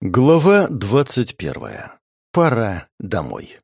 Глава 21. Пора домой.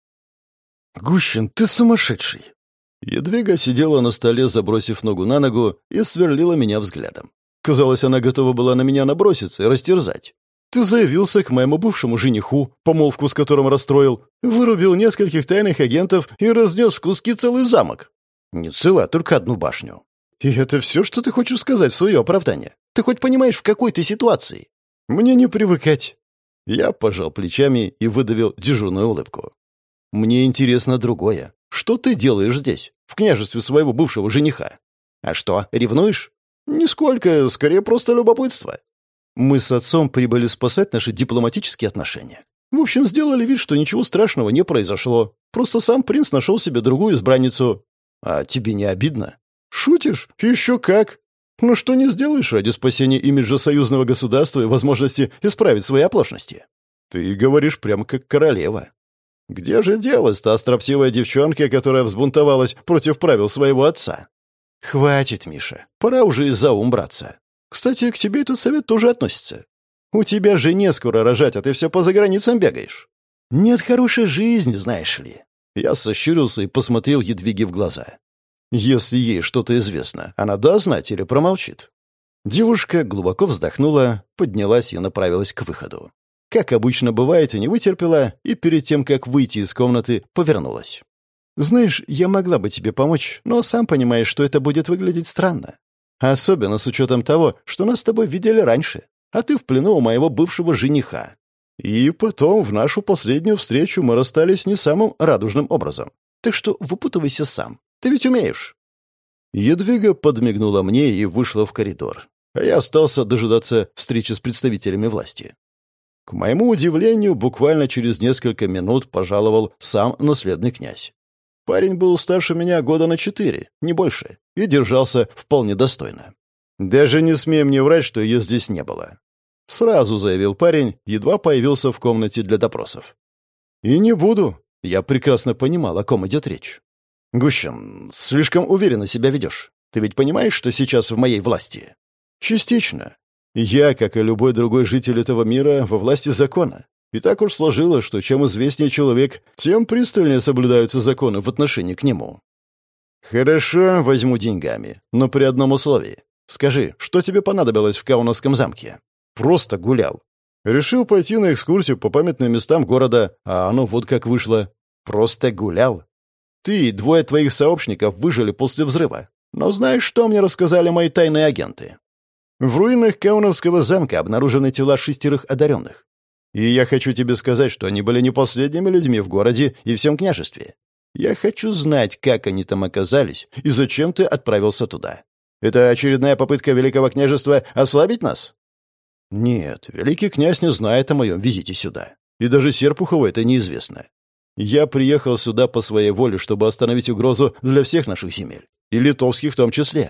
«Гущин, ты сумасшедший!» Ядвига сидела на столе, забросив ногу на ногу, и сверлила меня взглядом. Казалось, она готова была на меня наброситься и растерзать. «Ты заявился к моему бывшему жениху, помолвку с которым расстроил, вырубил нескольких тайных агентов и разнес в куски целый замок. Не целый, а только одну башню. И это все, что ты хочешь сказать в свое оправдание? Ты хоть понимаешь, в какой ты ситуации?» «Мне не привыкать». Я пожал плечами и выдавил дежурную улыбку. «Мне интересно другое. Что ты делаешь здесь, в княжестве своего бывшего жениха? А что, ревнуешь?» «Нисколько, скорее просто любопытство. Мы с отцом прибыли спасать наши дипломатические отношения. В общем, сделали вид, что ничего страшного не произошло. Просто сам принц нашел себе другую избранницу. А тебе не обидно?» «Шутишь? Еще как!» «Ну что не сделаешь ради спасения имиджа союзного государства и возможности исправить свои оплошности?» «Ты говоришь прямо как королева». «Где же делась та строптивая девчонка, которая взбунтовалась против правил своего отца?» «Хватит, Миша. Пора уже из-за ум браться. Кстати, к тебе этот совет тоже относится. У тебя жене скоро рожать, а ты все по заграницам бегаешь. Нет хорошей жизни, знаешь ли». Я сощурился и посмотрел Ядвиге в глаза. «Если ей что-то известно, она даст знать или промолчит?» Девушка глубоко вздохнула, поднялась и направилась к выходу. Как обычно бывает, не вытерпела и перед тем, как выйти из комнаты, повернулась. «Знаешь, я могла бы тебе помочь, но сам понимаешь, что это будет выглядеть странно. Особенно с учетом того, что нас с тобой видели раньше, а ты в плену у моего бывшего жениха. И потом в нашу последнюю встречу мы расстались не самым радужным образом. Так что выпутывайся сам. Ты ведь умеешь». Ядвига подмигнула мне и вышла в коридор, а я остался дожидаться встречи с представителями власти. К моему удивлению, буквально через несколько минут пожаловал сам наследный князь. Парень был старше меня года на 4, не больше, и держался вполне достойно. «Даже не смей мне врать, что ее здесь не было», — сразу заявил парень, едва появился в комнате для допросов. «И не буду». Я прекрасно понимал, о ком идет речь. «Гущин, слишком уверенно себя ведешь. Ты ведь понимаешь, что сейчас в моей власти?» «Частично. Я, как и любой другой житель этого мира, во власти закона. И так уж сложилось, что чем известнее человек, тем пристальнее соблюдаются законы в отношении к нему». «Хорошо, возьму деньгами, но при одном условии. Скажи, что тебе понадобилось в Каунасском замке?» «Просто гулял. Решил пойти на экскурсию по памятным местам города, а оно вот как вышло. Просто гулял. Ты и 2 твоих сообщников выжили после взрыва. Но знаешь, что мне рассказали мои тайные агенты? В руинах Кауновского замка обнаружены тела 6 одаренных. И я хочу тебе сказать, что они были не последними людьми в городе и всем княжестве. Я хочу знать, как они там оказались и зачем ты отправился туда. Это очередная попытка Великого княжества ослабить нас?» «Нет, Великий князь не знает о моем визите сюда. И даже Серпухову это неизвестно. Я приехал сюда по своей воле, чтобы остановить угрозу для всех наших земель, и литовских в том числе».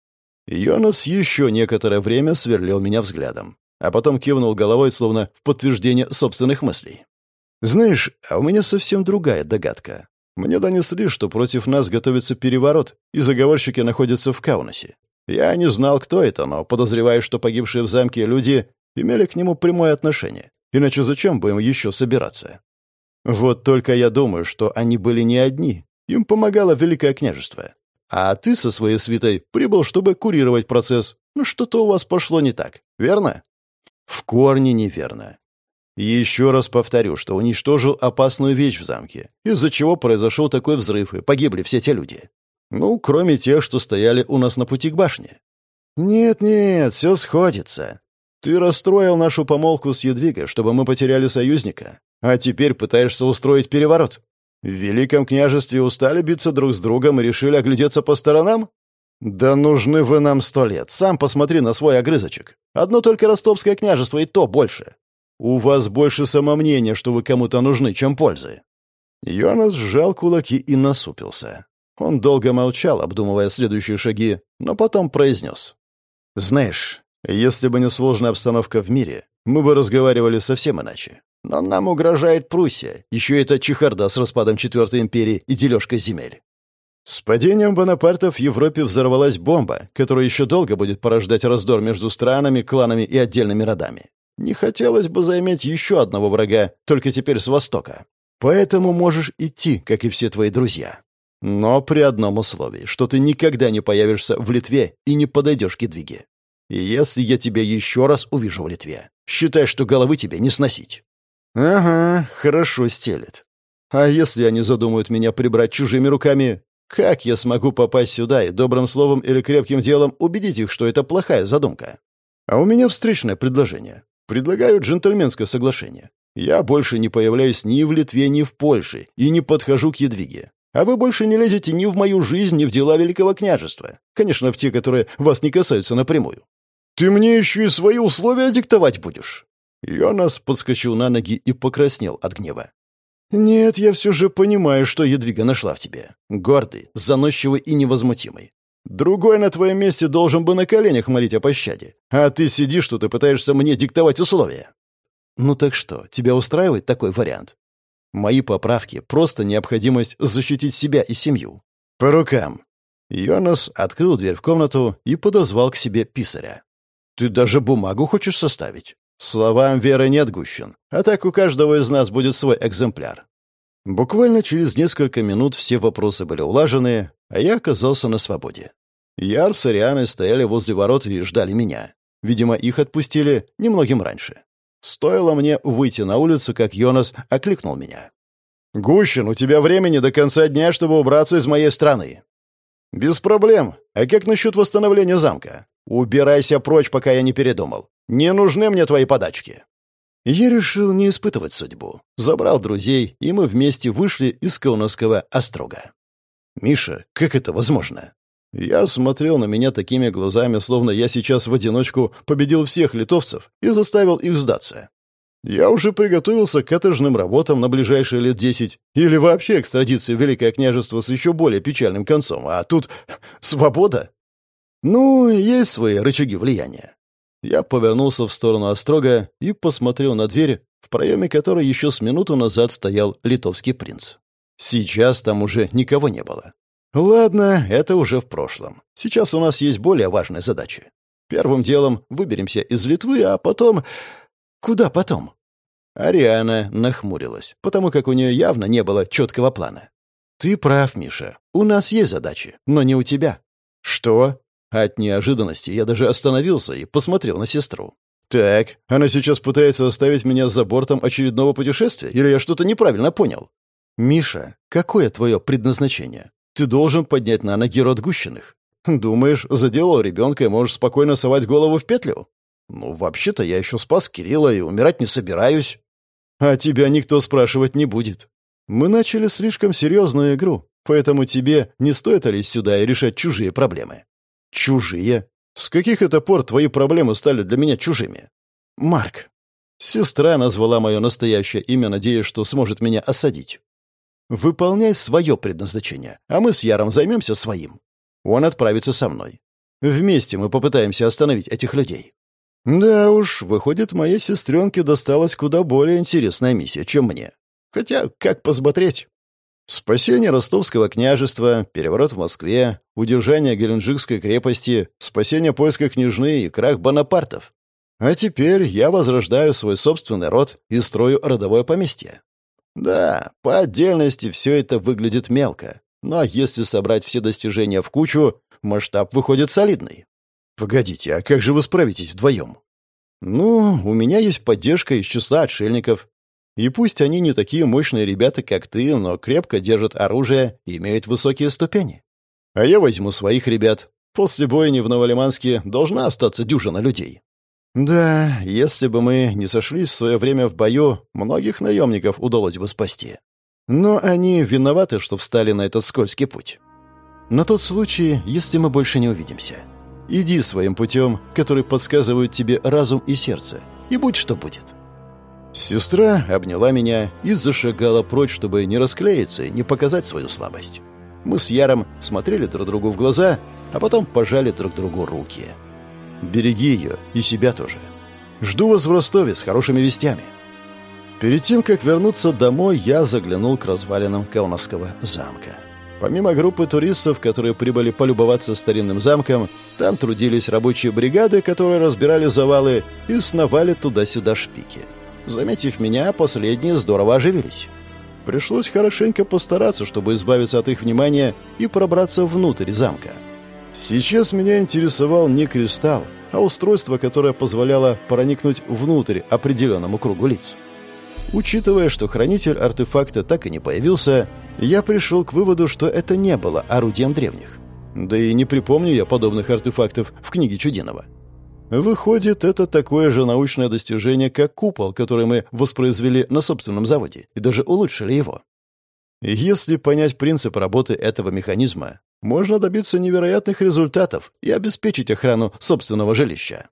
Йонас еще некоторое время сверлил меня взглядом, а потом кивнул головой, словно в подтверждение собственных мыслей. «Знаешь, а у меня совсем другая догадка. Мне донесли, что против нас готовится переворот, и заговорщики находятся в Каунасе. Я не знал, кто это, но подозреваю, что погибшие в замке люди имели к нему прямое отношение. Иначе зачем бы им еще собираться? Вот только я думаю, что они были не одни. Им помогало Великое княжество. А ты со своей свитой прибыл, чтобы курировать процесс. Ну, что-то у вас пошло не так, верно?» «В корне неверно. Еще раз повторю, что уничтожил опасную вещь в замке, из-за чего произошел такой взрыв, и погибли все те люди. Ну, кроме тех, что стояли у нас на пути к башне». «Нет-нет, все сходится. Ты расстроил нашу помолвку с Ядвигой, чтобы мы потеряли союзника, а теперь пытаешься устроить переворот. В Великом княжестве устали биться друг с другом и решили оглядеться по сторонам? Да нужны вы нам 100 лет. Сам посмотри на свой огрызочек. Одно только Ростовское княжество, и то больше. У вас больше самомнения, что вы кому-то нужны, чем пользы». Йонас сжал кулаки и насупился. Он долго молчал, обдумывая следующие шаги, но потом произнес. «Знаешь, если бы не сложная обстановка в мире, мы бы разговаривали совсем иначе. Но нам угрожает Пруссия, еще и эта чехарда с распадом Четвертой империи и дележкой земель. С падением Бонапарта в Европе взорвалась бомба, которая еще долго будет порождать раздор между странами, кланами и отдельными родами. Не хотелось бы заиметь еще одного врага, только теперь с востока. Поэтому можешь идти, как и все твои друзья. Но при одном условии, что ты никогда не появишься в Литве и не подойдешь к Едвиге. И если я тебя еще раз увижу в Литве, считай, что головы тебе не сносить». «Ага, хорошо стелет. А если они задумают меня прибрать чужими руками, как я смогу попасть сюда и добрым словом или крепким делом убедить их, что это плохая задумка? А у меня встречное предложение. Предлагаю джентльменское соглашение. Я больше не появляюсь ни в Литве, ни в Польше и не подхожу к Едвиге. А вы больше не лезете ни в мою жизнь, ни в дела Великого княжества. Конечно, в те, которые вас не касаются напрямую». «Ты мне еще и свои условия диктовать будешь?» Йонас подскочил на ноги и покраснел от гнева. «Нет, я все же понимаю, что Едвига нашла в тебе. Гордый, заносчивый и невозмутимый. Другой на твоем месте должен бы на коленях молить о пощаде. А ты сидишь тут и пытаешься мне диктовать условия». «Ну так что, тебя устраивает такой вариант?» «Мои поправки — просто необходимость защитить себя и семью. По рукам». Йонас открыл дверь в комнату и подозвал к себе писаря. «Ты даже бумагу хочешь составить?» «Словам веры нет, Гущин. А так у каждого из нас будет свой экземпляр». Буквально через несколько минут все вопросы были улажены, а я оказался на свободе. Яр с Арианой стояли возле ворот и ждали меня. Видимо, их отпустили немногим раньше. Стоило мне выйти на улицу, как Йонас окликнул меня. «Гущин, у тебя времени до конца дня, чтобы убраться из моей страны». «Без проблем. А как насчет восстановления замка? Убирайся прочь, пока я не передумал. Не нужны мне твои подачки». Я решил не испытывать судьбу. Забрал друзей, и мы вместе вышли из Каунасского острога. «Миша, как это возможно?» Я смотрел на меня такими глазами, словно я сейчас в одиночку победил всех литовцев и заставил их сдаться. Я уже приготовился к каторжным работам на ближайшие лет 10 или вообще экстрадиции в Великое княжество с еще более печальным концом, а тут свобода. Ну, есть свои рычаги влияния. Я повернулся в сторону острога и посмотрел на дверь, в проеме которой еще с минуту назад стоял литовский принц. Сейчас там уже никого не было. Ладно, это уже в прошлом. Сейчас у нас есть более важные задачи. Первым делом выберемся из Литвы, а потом... Куда потом? Ариана нахмурилась, потому как у нее явно не было четкого плана. «Ты прав, Миша. У нас есть задачи, но не у тебя». «Что?» От неожиданности я даже остановился и посмотрел на сестру. «Так, она сейчас пытается оставить меня за бортом очередного путешествия? Или я что-то неправильно понял?» «Миша, какое твое предназначение? Ты должен поднять на ноги род Гущиных. Думаешь, заделал ребенка и можешь спокойно совать голову в петлю? Ну, вообще-то я еще спас Кирилла и умирать не собираюсь. А тебя никто спрашивать не будет. Мы начали слишком серьезную игру, поэтому тебе не стоит лезть сюда и решать чужие проблемы». «Чужие? С каких это пор твои проблемы стали для меня чужими?» «Марк». Сестра назвала мое настоящее имя, надеясь, что сможет меня осадить. «Выполняй свое предназначение, а мы с Яром займемся своим. Он отправится со мной. Вместе мы попытаемся остановить этих людей». Да уж, выходит, моей сестренке досталась куда более интересная миссия, чем мне. Хотя, как посмотреть? Спасение Ростовского княжества, переворот в Москве, удержание Геленджикской крепости, спасение польской княжны и крах Бонапартов. А теперь я возрождаю свой собственный род и строю родовое поместье. Да, по отдельности все это выглядит мелко, но если собрать все достижения в кучу, масштаб выходит солидный. Погодите, а как же вы справитесь вдвоем? Ну, у меня есть поддержка из числа отшельников. И пусть они не такие мощные ребята, как ты, но крепко держат оружие и имеют высокие ступени. А я возьму своих ребят. После бойни в Новолиманске должна остаться дюжина людей. Да, если бы мы не сошлись в свое время в бою, многих наемников удалось бы спасти. Но они виноваты, что встали на этот скользкий путь. На тот случай, если мы больше не увидимся. Иди своим путем, который подсказывают тебе разум и сердце, и будь что будет». Сестра обняла меня и зашагала прочь, чтобы не расклеиться и не показать свою слабость. Мы с Яром смотрели друг другу в глаза, а потом пожали друг другу руки. «Береги ее и себя тоже. Жду вас в Ростове с хорошими вестями». Перед тем, как вернуться домой, я заглянул к развалинам Каунасского замка. Помимо группы туристов, которые прибыли полюбоваться старинным замком, там трудились рабочие бригады, которые разбирали завалы и сновали туда-сюда шпики. Заметив меня, последние здорово оживились. Пришлось хорошенько постараться, чтобы избавиться от их внимания и пробраться внутрь замка. Сейчас меня интересовал не кристалл, а устройство, которое позволяло проникнуть внутрь определенному кругу лиц. Учитывая, что хранитель артефакта так и не появился, я пришел к выводу, что это не было орудием древних. Да и не припомню я подобных артефактов в книге Чудинова. Выходит, это такое же научное достижение, как купол, который мы воспроизвели на собственном заводе, и даже улучшили его. Если понять принцип работы этого механизма, можно добиться невероятных результатов и обеспечить охрану собственного жилища.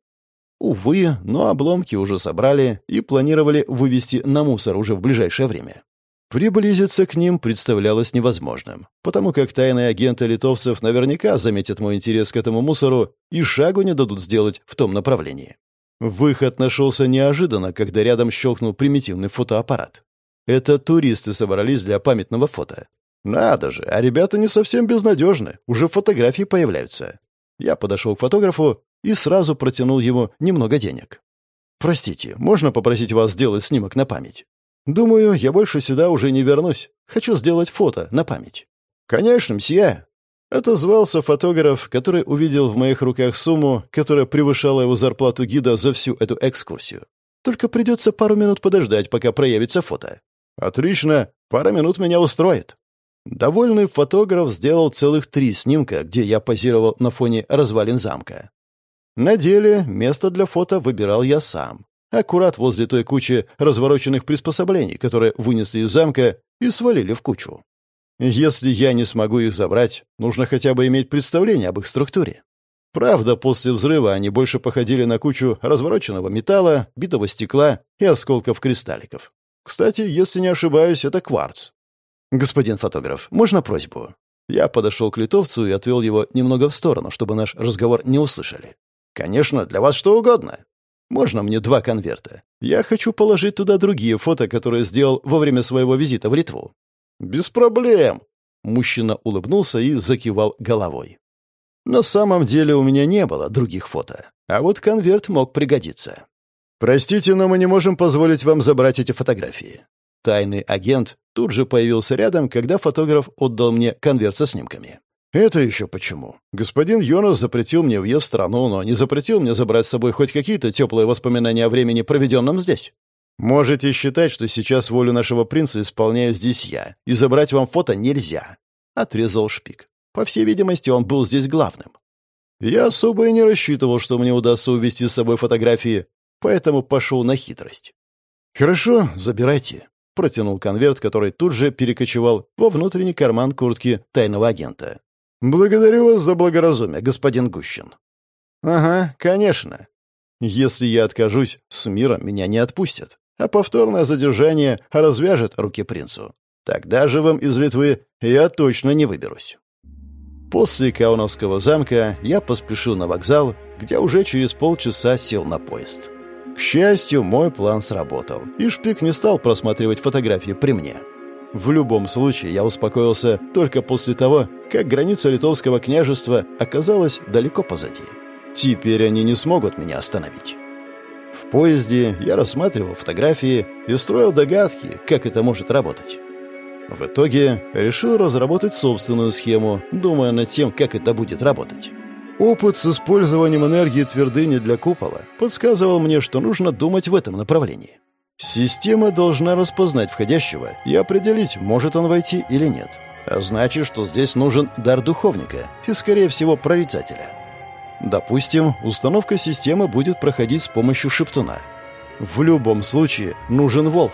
Увы, но обломки уже собрали и планировали вывести на мусор уже в ближайшее время. Приблизиться к ним представлялось невозможным, потому как тайные агенты литовцев наверняка заметят мой интерес к этому мусору и шагу не дадут сделать в том направлении. Выход нашелся неожиданно, когда рядом щелкнул примитивный фотоаппарат. Это туристы собрались для памятного фото. Надо же, а ребята не совсем безнадежны, уже фотографии появляются. Я подошел к фотографу и сразу протянул ему немного денег. «Простите, можно попросить вас сделать снимок на память? Думаю, я больше сюда уже не вернусь. Хочу сделать фото на память». «Конечно, мсье». Отозвался фотограф, который увидел в моих руках сумму, которая превышала его зарплату гида за всю эту экскурсию. «Только придется пару минут подождать, пока проявится фото». «Отлично, пара минут меня устроит». Довольный фотограф сделал целых 3 снимка, где я позировал на фоне развалин замка. На деле место для фото выбирал я сам. Аккурат возле той кучи развороченных приспособлений, которые вынесли из замка и свалили в кучу. Если я не смогу их забрать, нужно хотя бы иметь представление об их структуре. Правда, после взрыва они больше походили на кучу развороченного металла, битого стекла и осколков кристалликов. Кстати, если не ошибаюсь, это кварц. «Господин фотограф, можно просьбу?» Я подошел к литовцу и отвел его немного в сторону, чтобы наш разговор не услышали. «Конечно, для вас что угодно. Можно мне 2 конверта? Я хочу положить туда другие фото, которые сделал во время своего визита в Литву». «Без проблем!» Мужчина улыбнулся и закивал головой. На самом деле у меня не было других фото, а вот конверт мог пригодиться. «Простите, но мы не можем позволить вам забрать эти фотографии». Тайный агент тут же появился рядом, когда фотограф отдал мне конверт со снимками. «Это еще почему? Господин Йонас запретил мне въезд в страну, но не запретил мне забрать с собой хоть какие-то теплые воспоминания о времени, проведенном здесь. Можете считать, что сейчас волю нашего принца исполняю здесь я, и забрать вам фото нельзя», — отрезал шпик. По всей видимости, он был здесь главным. Я особо и не рассчитывал, что мне удастся увезти с собой фотографии, поэтому пошел на хитрость. «Хорошо, забирайте», — протянул конверт, который тут же перекочевал во внутренний карман куртки тайного агента. «Благодарю вас за благоразумие, господин Гущин». «Ага, конечно. Если я откажусь, с миром меня не отпустят, а повторное задержание развяжет руки принцу. Тогда живым из Литвы я точно не выберусь». После Кауновского замка я поспешил на вокзал, где уже через полчаса сел на поезд. К счастью, мой план сработал, и шпик не стал просматривать фотографии при мне. В любом случае, я успокоился только после того, как граница Литовского княжества оказалась далеко позади. Теперь они не смогут меня остановить. В поезде я рассматривал фотографии и строил догадки, как это может работать. В итоге решил разработать собственную схему, думая над тем, как это будет работать. Опыт с использованием энергии твердыни для купола подсказывал мне, что нужно думать в этом направлении. Система должна распознать входящего и определить, может он войти или нет. А значит, что здесь нужен дар духовника и, скорее всего, прорицателя. Допустим, установка системы будет проходить с помощью шептуна. В любом случае нужен волк.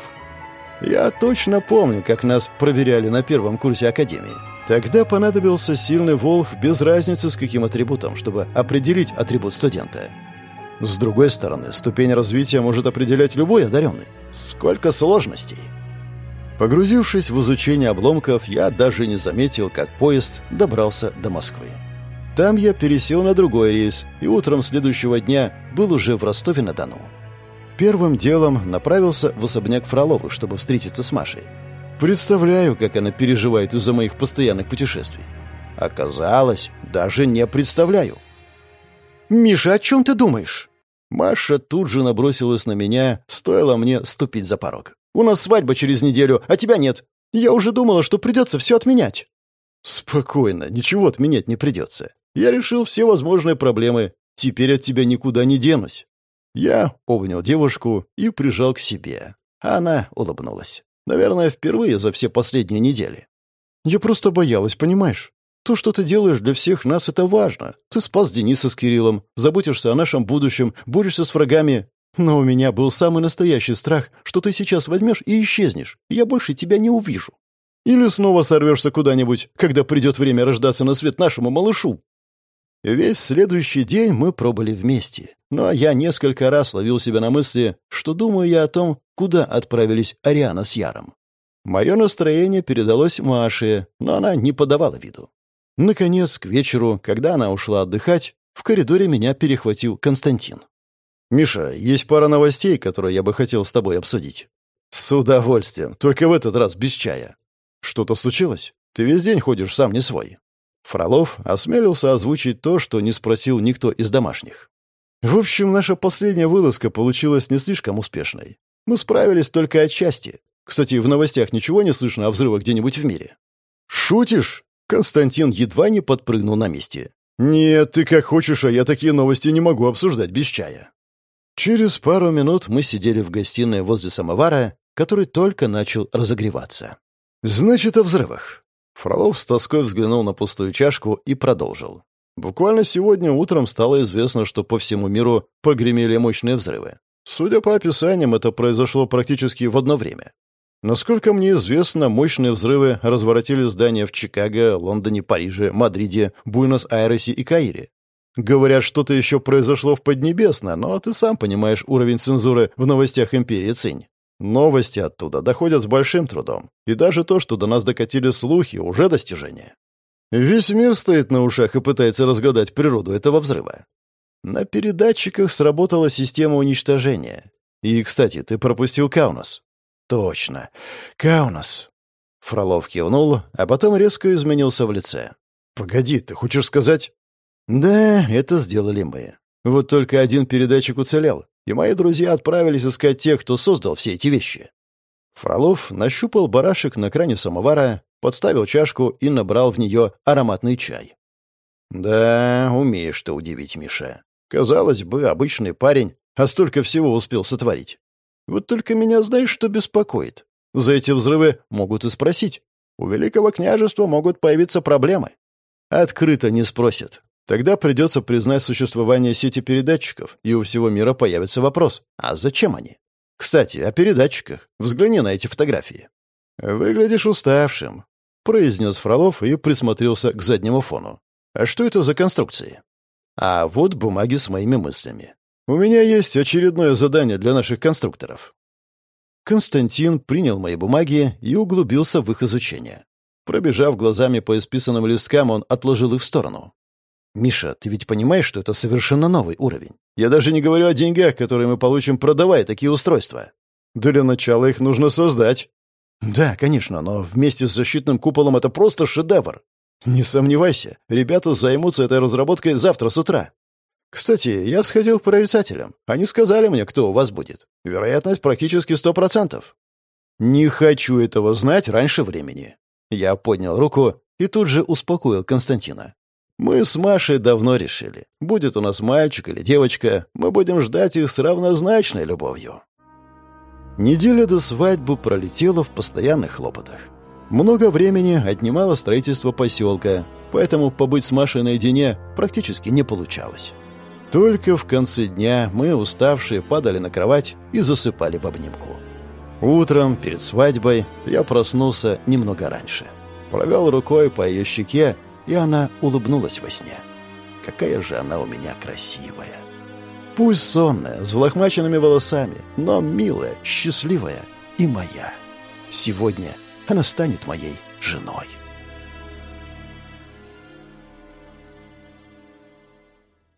Я точно помню, как нас проверяли на первом курсе академии. Тогда понадобился сильный волк без разницы с каким атрибутом, чтобы определить атрибут студента. С другой стороны, ступень развития может определять любой одаренный. Сколько сложностей! Погрузившись в изучение обломков, я даже не заметил, как поезд добрался до Москвы. Там я пересел на другой рейс, и утром следующего дня был уже в Ростове-на-Дону. Первым делом направился в особняк Фроловых, чтобы встретиться с Машей. Представляю, как она переживает из-за моих постоянных путешествий. Оказалось, даже не представляю. «Миша, о чем ты думаешь?» Маша тут же набросилась на меня, стоило мне ступить за порог. «У нас свадьба через неделю, а тебя нет. Я уже думала, что придется все отменять». «Спокойно, ничего отменять не придется. Я решил все возможные проблемы. Теперь от тебя никуда не денусь». Я обнял девушку и прижал к себе. Она улыбнулась. Наверное, впервые за все последние недели. «Я просто боялась, понимаешь? То, что ты делаешь для всех нас, это важно. Ты спас Дениса с Кириллом, заботишься о нашем будущем, борешься с врагами. Но у меня был самый настоящий страх, что ты сейчас возьмешь и исчезнешь, и я больше тебя не увижу. Или снова сорвешься куда-нибудь, когда придет время рождаться на свет нашему малышу». Весь следующий день мы пробыли вместе, но я несколько раз ловил себя на мысли, что думаю я о том, куда отправились Ариана с Яром. Мое настроение передалось Маше, но она не подавала виду. Наконец, к вечеру, когда она ушла отдыхать, в коридоре меня перехватил Константин. «Миша, есть пара новостей, которые я бы хотел с тобой обсудить». «С удовольствием, только в этот раз без чая». «Что-то случилось? Ты весь день ходишь сам не свой». Фролов осмелился озвучить то, что не спросил никто из домашних. «В общем, наша последняя вылазка получилась не слишком успешной. Мы справились только отчасти. Кстати, в новостях ничего не слышно о взрывах где-нибудь в мире». «Шутишь?» Константин едва не подпрыгнул на месте. «Нет, ты как хочешь, а я такие новости не могу обсуждать без чая». Через пару минут мы сидели в гостиной возле самовара, который только начал разогреваться. «Значит, о взрывах». Фролов с тоской взглянул на пустую чашку и продолжил. «Буквально сегодня утром стало известно, что по всему миру прогремели мощные взрывы. Судя по описаниям, это произошло практически в одно время. Насколько мне известно, мощные взрывы разворотили здания в Чикаго, Лондоне, Париже, Мадриде, Буэнос-Айресе и Каире. Говорят, что-то еще произошло в Поднебесной, но ты сам понимаешь уровень цензуры в новостях империи Цинь. Новости оттуда доходят с большим трудом, и даже то, что до нас докатили слухи, уже достижение. Весь мир стоит на ушах и пытается разгадать природу этого взрыва. На передатчиках сработала система уничтожения. И, кстати, ты пропустил Каунас». «Точно. Каунас». Фролов кивнул, а потом резко изменился в лице. «Погоди, ты хочешь сказать...» «Да, это сделали мы. Вот только один передатчик уцелел, и мои друзья отправились искать тех, кто создал все эти вещи». Фролов нащупал барашек на кране самовара, подставил чашку и набрал в нее ароматный чай. «Да, умеешь ты удивить, Миша. Казалось бы, обычный парень, а столько всего успел сотворить. Вот только меня знаешь, что беспокоит? За эти взрывы могут и спросить. У Великого княжества могут появиться проблемы. Открыто не спросят. Тогда придется признать существование сети передатчиков, и у всего мира появится вопрос, а зачем они? Кстати, о передатчиках. Взгляни на эти фотографии. «Выглядишь уставшим», — произнес Фролов и присмотрелся к заднему фону. «А что это за конструкции?» «А вот бумаги с моими мыслями. У меня есть очередное задание для наших конструкторов». Константин принял мои бумаги и углубился в их изучение. Пробежав глазами по исписанным листкам, он отложил их в сторону. «Миша, ты ведь понимаешь, что это совершенно новый уровень? Я даже не говорю о деньгах, которые мы получим, продавая такие устройства. Для начала их нужно создать». «Да, конечно, но вместе с защитным куполом это просто шедевр. Не сомневайся, ребята займутся этой разработкой завтра с утра. Кстати, я сходил к прорицателям. Они сказали мне, кто у вас будет. Вероятность практически 100%. Не хочу этого знать раньше времени». Я поднял руку и тут же успокоил Константина. «Мы с Машей давно решили. Будет у нас мальчик или девочка, мы будем ждать их с равнозначной любовью». Неделя до свадьбы пролетела в постоянных хлопотах. Много времени отнимало строительство поселка, поэтому побыть с Машей наедине практически не получалось. Только в конце дня мы, уставшие, падали на кровать и засыпали в обнимку. Утром, перед свадьбой, я проснулся немного раньше. Провел рукой по ее щеке, и она улыбнулась во сне. Какая же она у меня красивая. Пусть сонная, с взлохмаченными волосами, но милая, счастливая и моя. Сегодня она станет моей женой.